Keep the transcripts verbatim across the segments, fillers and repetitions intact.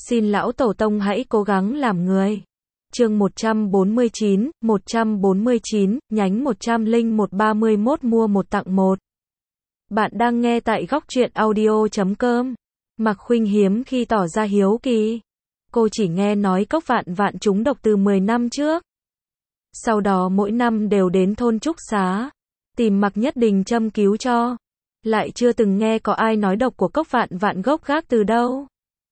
Xin lão tổ tông hãy cố gắng làm người. Chương một trăm bốn mươi chín, một trăm bốn mươi chín, nhánh một trăm lẻ một ba mươi mốt mua một tặng một. Bạn đang nghe tại góc truyện audio chấm com. Mạc Khuynh hiếm khi tỏ ra hiếu kỳ. Cô chỉ nghe nói Cốc Vạn Vạn trúng độc từ mười năm trước. Sau đó mỗi năm đều đến thôn Trúc Xá, tìm Mạc Nhất Đình châm cứu cho. Lại chưa từng nghe có ai nói độc của Cốc Vạn Vạn gốc gác từ đâu.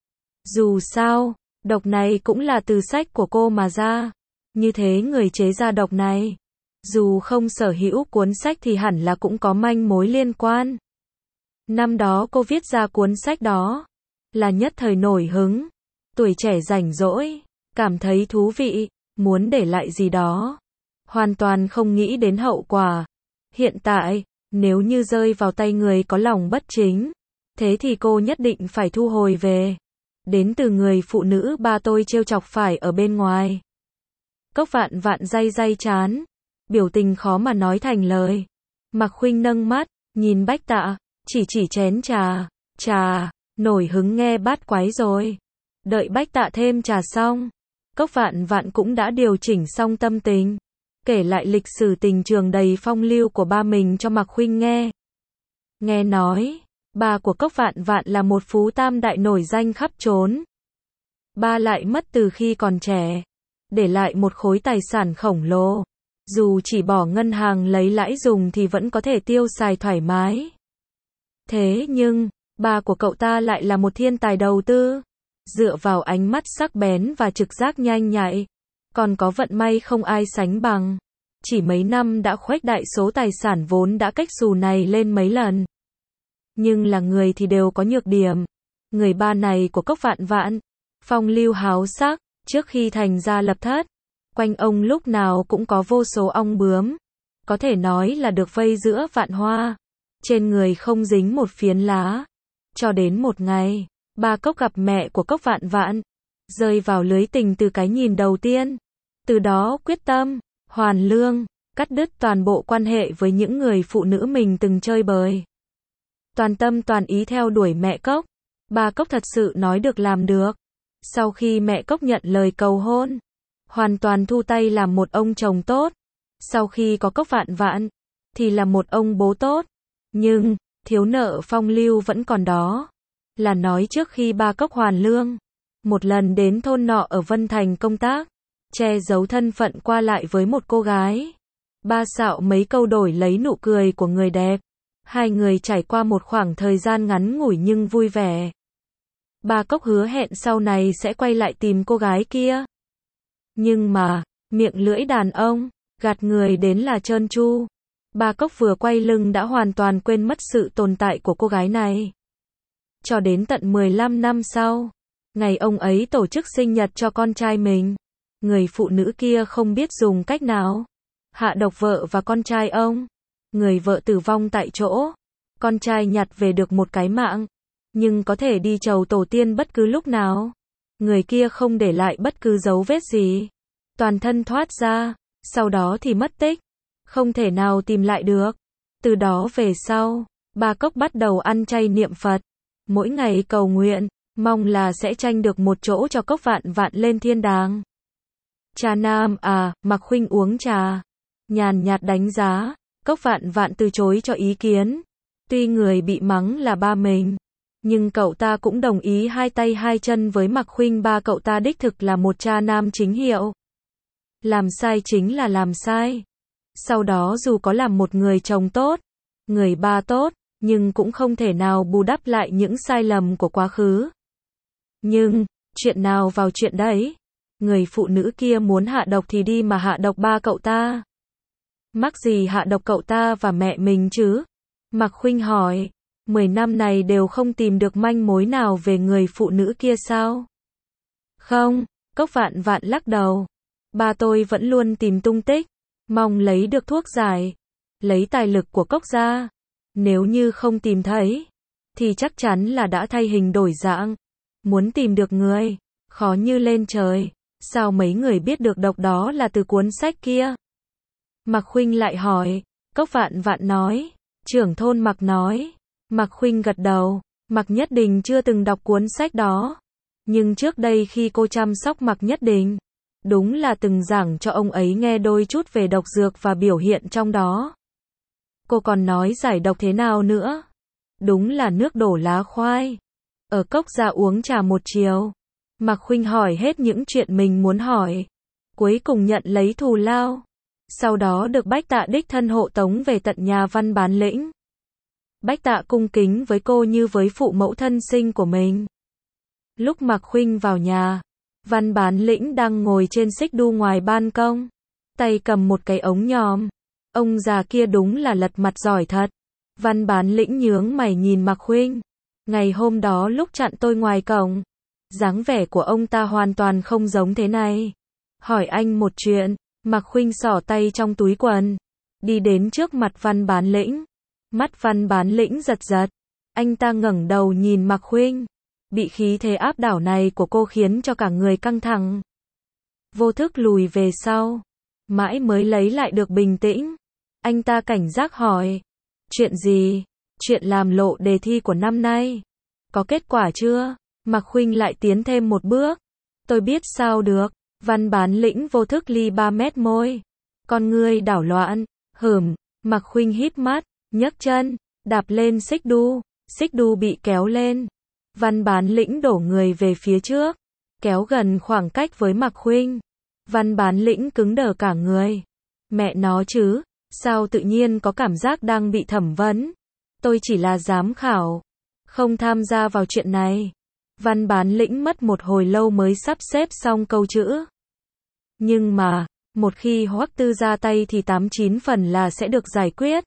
Dù sao, độc này cũng là từ sách của cô mà ra. Như thế người chế ra độc này, dù không sở hữu cuốn sách thì hẳn là cũng có manh mối liên quan. Năm đó cô viết ra cuốn sách đó, là nhất thời nổi hứng, tuổi trẻ rảnh rỗi, cảm thấy thú vị, muốn để lại gì đó. Hoàn toàn không nghĩ đến hậu quả. Hiện tại, nếu như rơi vào tay người có lòng bất chính, thế thì cô nhất định phải thu hồi về. Đến từ người phụ nữ ba tôi trêu chọc phải ở bên ngoài. Cốc Vạn Vạn day day chán, biểu tình khó mà nói thành lời. Mạc Khuynh nâng mắt, nhìn Bách Tạ, chỉ chỉ chén trà, trà, nổi hứng nghe bát quái rồi. Đợi Bách Tạ thêm trà xong, Cốc Vạn Vạn cũng đã điều chỉnh xong tâm tình, kể lại lịch sử tình trường đầy phong lưu của ba mình cho Mạc Khuynh nghe. Nghe nói, ba của Cốc Vạn Vạn là một phú tam đại nổi danh khắp trốn. Ba lại mất từ khi còn trẻ, để lại một khối tài sản khổng lồ. Dù chỉ bỏ ngân hàng lấy lãi dùng thì vẫn có thể tiêu xài thoải mái. Thế nhưng, ba của cậu ta lại là một thiên tài đầu tư. Dựa vào ánh mắt sắc bén và trực giác nhanh nhạy, còn có vận may không ai sánh bằng. Chỉ mấy năm đã khuếch đại số tài sản vốn đã cách xù này lên mấy lần. Nhưng là người thì đều có nhược điểm. Người ba này của Cốc Vạn Vạn, phong lưu háo sắc, trước khi thành gia lập thất, quanh ông lúc nào cũng có vô số ong bướm. Có thể nói là được vây giữa vạn hoa, trên người không dính một phiến lá. Cho đến một ngày, ba Cốc gặp mẹ của Cốc Vạn Vạn, rơi vào lưới tình từ cái nhìn đầu tiên. Từ đó quyết tâm, hoàn lương, cắt đứt toàn bộ quan hệ với những người phụ nữ mình từng chơi bời. Toàn tâm toàn ý theo đuổi mẹ Cốc. Ba Cốc thật sự nói được làm được. Sau khi mẹ Cốc nhận lời cầu hôn, hoàn toàn thu tay làm một ông chồng tốt. Sau khi có Cốc Vạn Vạn, thì là một ông bố tốt. Nhưng, thiếu nợ phong lưu vẫn còn đó. Là nói trước khi ba Cốc hoàn lương, một lần đến thôn nọ ở Vân Thành công tác, che giấu thân phận qua lại với một cô gái. Ba xạo mấy câu đổi lấy nụ cười của người đẹp. Hai người trải qua một khoảng thời gian ngắn ngủi nhưng vui vẻ. Ba Cốc hứa hẹn sau này sẽ quay lại tìm cô gái kia. Nhưng mà, miệng lưỡi đàn ông, gạt người đến là trơn tru. Ba Cốc vừa quay lưng đã hoàn toàn quên mất sự tồn tại của cô gái này. Cho đến tận mười lăm năm sau, ngày ông ấy tổ chức sinh nhật cho con trai mình, người phụ nữ kia không biết dùng cách nào hạ độc vợ và con trai ông. Người vợ tử vong tại chỗ, con trai nhặt về được một cái mạng, nhưng có thể đi chầu tổ tiên bất cứ lúc nào. Người kia không để lại bất cứ dấu vết gì, toàn thân thoát ra, sau đó thì mất tích, không thể nào tìm lại được. Từ đó về sau, ba Cốc bắt đầu ăn chay niệm Phật, mỗi ngày cầu nguyện, mong là sẽ tranh được một chỗ cho Cốc Vạn Vạn lên thiên đàng. Trà nam à, Mạc Khuynh uống trà, nhàn nhạt đánh giá. Cốc Vạn Vạn từ chối cho ý kiến. Tuy người bị mắng là ba mình, nhưng cậu ta cũng đồng ý hai tay hai chân với Mạc Khuynh. Ba cậu ta đích thực là một cha nam chính hiệu. Làm sai chính là làm sai. Sau đó dù có làm một người chồng tốt, người ba tốt, nhưng cũng không thể nào bù đắp lại những sai lầm của quá khứ. Nhưng, chuyện nào vào chuyện đấy. Người phụ nữ kia muốn hạ độc thì đi mà hạ độc ba cậu ta. Mắc gì hạ độc cậu ta và mẹ mình chứ? Mạc Khuynh hỏi, mười năm này đều không tìm được manh mối nào về người phụ nữ kia sao? Không, Cốc Vạn Vạn lắc đầu. Ba tôi vẫn luôn tìm tung tích, mong lấy được thuốc giải, lấy tài lực của Cốc ra. Nếu như không tìm thấy, thì chắc chắn là đã thay hình đổi dạng. Muốn tìm được người, khó như lên trời. Sao mấy người biết được độc đó là từ cuốn sách kia? Mạc Khuynh lại hỏi. Cốc Vạn Vạn nói, trưởng thôn Mạc nói. Mạc Khuynh gật đầu. Mạc Nhất Đình chưa từng đọc cuốn sách đó, Nhưng trước đây khi cô chăm sóc Mạc Nhất Định, đúng là từng giảng cho ông ấy nghe đôi chút về độc dược và biểu hiện trong đó. Cô còn nói giải độc thế nào nữa. Đúng là nước đổ lá khoai. Ở cốc ra uống trà một chiều, Mạc Khuynh hỏi hết những chuyện mình muốn hỏi. Cuối cùng nhận lấy thù lao. Sau đó được Bách Tạ đích thân hộ tống về tận nhà Văn Bán Lĩnh. Bách Tạ cung kính với cô như với phụ mẫu thân sinh của mình. Lúc Mạc Khuynh vào nhà, Văn Bán Lĩnh đang ngồi trên xích đu ngoài ban công, tay cầm một cái ống nhòm. Ông già kia đúng là lật mặt giỏi thật. Văn Bán Lĩnh nhướng mày nhìn Mạc Khuynh. Ngày hôm đó lúc chặn tôi ngoài cổng, dáng vẻ của ông ta hoàn toàn không giống thế này. Hỏi anh một chuyện. Mạc Khuynh xỏ tay trong túi quần, đi đến trước mặt Văn Bán Lĩnh. Mắt Văn Bán Lĩnh giật giật. Anh ta ngẩng đầu nhìn Mạc Khuynh. Bị khí thế áp đảo này của cô khiến cho cả người căng thẳng. Vô thức lùi về sau, mãi mới lấy lại được bình tĩnh. Anh ta cảnh giác hỏi. Chuyện gì? Chuyện làm lộ đề thi của năm nay. Có kết quả chưa? Mạc Khuynh lại tiến thêm một bước. Tôi biết sao được. Văn Bán Lĩnh vô thức ly ba mét môi. Con ngươi đảo loạn. Hửm. Mạc Khuynh híp mắt, nhấc chân, đạp lên xích đu. Xích đu bị kéo lên. Văn Bán Lĩnh đổ người về phía trước, kéo gần khoảng cách với Mạc Khuynh. Văn Bán Lĩnh cứng đờ cả người. Mẹ nó chứ, sao tự nhiên có cảm giác đang bị thẩm vấn. Tôi chỉ là giám khảo, không tham gia vào chuyện này. Văn Bán Lĩnh mất một hồi lâu mới sắp xếp xong câu chữ. Nhưng mà, một khi Hoắc Tư ra tay thì tám chín phần là sẽ được giải quyết.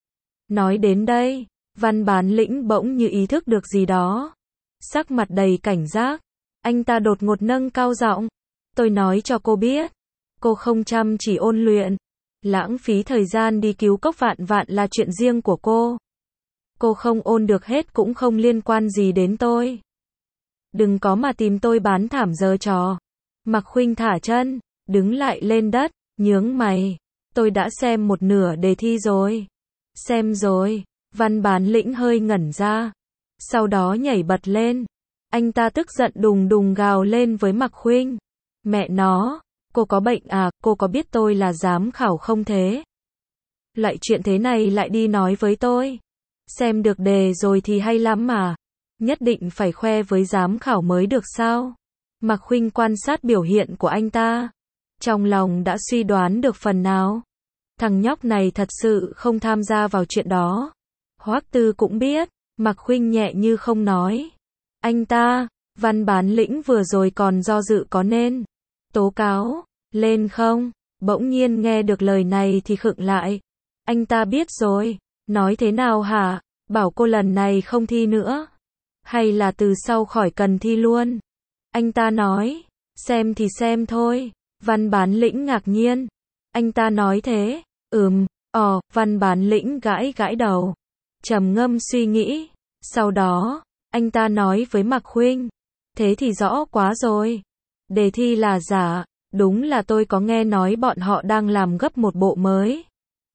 Nói đến đây, Văn Bán Lĩnh bỗng như ý thức được gì đó. Sắc mặt đầy cảnh giác, anh ta đột ngột nâng cao giọng. Tôi nói cho cô biết, cô không chăm chỉ ôn luyện, lãng phí thời gian đi cứu Cốc Vạn Vạn là chuyện riêng của cô. Cô không ôn được hết cũng không liên quan gì đến tôi. Đừng có mà tìm tôi bán thảm giở trò. Mạc Khuynh thả chân, đứng lại lên đất, nhướng mày. Tôi đã xem một nửa đề thi rồi. Xem rồi. Văn Bán Lĩnh hơi ngẩn ra. Sau đó nhảy bật lên. Anh ta tức giận đùng đùng gào lên với Mạc Khuynh. Mẹ nó, cô có bệnh à, cô có biết tôi là giám khảo không thế? Loại chuyện thế này lại đi nói với tôi. Xem được đề rồi thì hay lắm mà. Nhất định phải khoe với giám khảo mới được sao? Mạc Khuynh quan sát biểu hiện của anh ta. Trong lòng đã suy đoán được phần nào. Thằng nhóc này thật sự không tham gia vào chuyện đó. Hoắc Tư cũng biết. Mạc Khuynh nhẹ như không nói. Anh ta, Văn Bán Lĩnh vừa rồi còn do dự có nên tố cáo lên không? Bỗng nhiên nghe được lời này thì khựng lại. Anh ta biết rồi. Nói thế nào hả? Bảo cô lần này không thi nữa. Hay là từ sau khỏi cần thi luôn? Anh ta nói. Xem thì xem thôi. Văn Bán Lĩnh ngạc nhiên. Anh ta nói thế. Ừm, ồ, Văn Bán Lĩnh gãi gãi đầu. Trầm ngâm suy nghĩ. Sau đó, anh ta nói với Mạc Khuynh. Thế thì rõ quá rồi. Đề thi là giả. Đúng là tôi có nghe nói bọn họ đang làm gấp một bộ mới.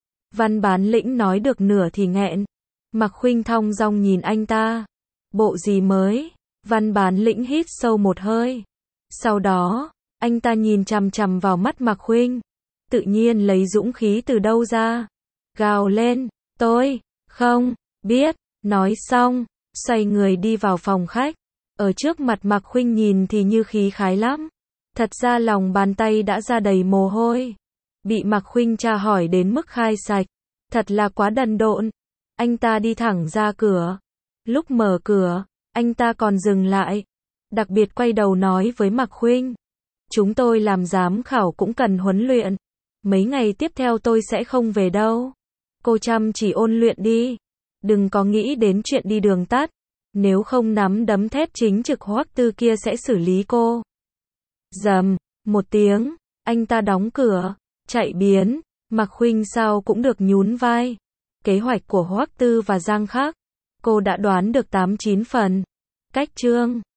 Văn Bán Lĩnh nói được nửa thì nghẹn. Mạc Khuynh thong dong nhìn anh ta. Bộ gì mới? Văn Bán Lĩnh hít sâu một hơi. Sau đó, anh ta nhìn chằm chằm vào mắt Mạc Khuynh. Tự nhiên lấy dũng khí từ đâu ra. Gào lên. Tôi, không, biết. Nói xong, xoay người đi vào phòng khách. Ở trước mặt Mạc Khuynh nhìn thì như khí khái lắm. Thật ra lòng bàn tay đã ra đầy mồ hôi. Bị Mạc Khuynh tra hỏi đến mức khai sạch. Thật là quá đần độn. Anh ta đi thẳng ra cửa. Lúc mở cửa, anh ta còn dừng lại. Đặc biệt quay đầu nói với Mạc Khuynh. Chúng tôi làm giám khảo cũng cần huấn luyện. Mấy ngày tiếp theo tôi sẽ không về đâu. Cô chăm chỉ ôn luyện đi. Đừng có nghĩ đến chuyện đi đường tắt. Nếu không nắm đấm thép chính trực Hoắc Tư kia sẽ xử lý cô. Rầm, một tiếng, anh ta đóng cửa, chạy biến. Mạc Khuynh sao cũng được nhún vai. Kế hoạch của Hoắc Tư và Giang Khắc, cô đã đoán được tám chín phần. Cách chương